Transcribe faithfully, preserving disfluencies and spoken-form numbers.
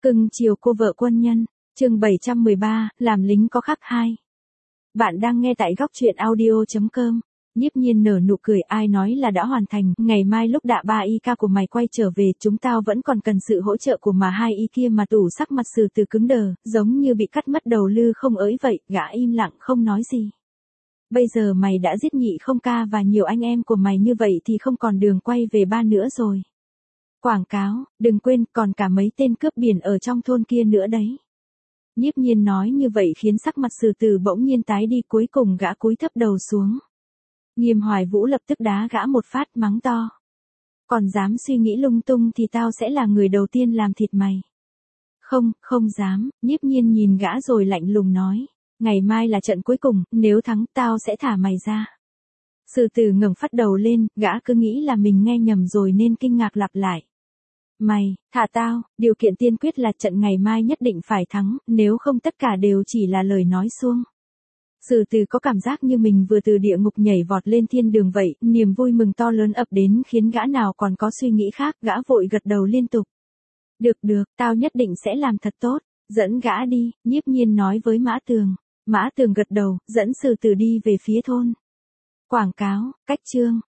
Cưng chiều cô vợ quân nhân, chương bảy trăm mười ba, làm lính có khác hai. Bạn đang nghe tại góc truyện audio chấm com. Nhiếp Nhiên nở nụ cười, ai nói là đã hoàn thành, ngày mai lúc đạ ba y ca của mày quay trở về, chúng tao vẫn còn cần sự hỗ trợ của mà hai y kia mà tủ sắc mặt Sử Từ cứng đờ, giống như bị cắt mất đầu lư không ới vậy, gã im lặng không nói gì. Bây giờ mày đã giết Nhị Không Ca và nhiều anh em của mày như vậy thì không còn đường quay về ba nữa rồi. Quảng cáo, đừng quên còn cả mấy tên cướp biển ở trong thôn kia nữa đấy. Nhiếp Nhiên nói như vậy khiến sắc mặt Sử Từ bỗng nhiên tái đi, cuối cùng gã cúi thấp đầu xuống. Nghiêm Hoài Vũ lập tức đá gã một phát, mắng to. Còn dám suy nghĩ lung tung thì tao sẽ là người đầu tiên làm thịt mày. Không, không dám, Nhiếp Nhiên nhìn gã rồi lạnh lùng nói. Ngày mai là trận cuối cùng, nếu thắng tao sẽ thả mày ra. Sử Từ ngẩng phát đầu lên, gã cứ nghĩ là mình nghe nhầm rồi nên kinh ngạc lặp lại. Mày, thả tao, điều kiện tiên quyết là trận ngày mai nhất định phải thắng, nếu không tất cả đều chỉ là lời nói suông. Sử Từ có cảm giác như mình vừa từ địa ngục nhảy vọt lên thiên đường vậy, niềm vui mừng to lớn ập đến khiến gã nào còn có suy nghĩ khác, gã vội gật đầu liên tục. Được được, tao nhất định sẽ làm thật tốt, dẫn gã đi, Nhiếp Nhiên nói với Mã Tường. Mã Tường gật đầu, dẫn Sử Từ đi về phía thôn. Quảng cáo, cách chương,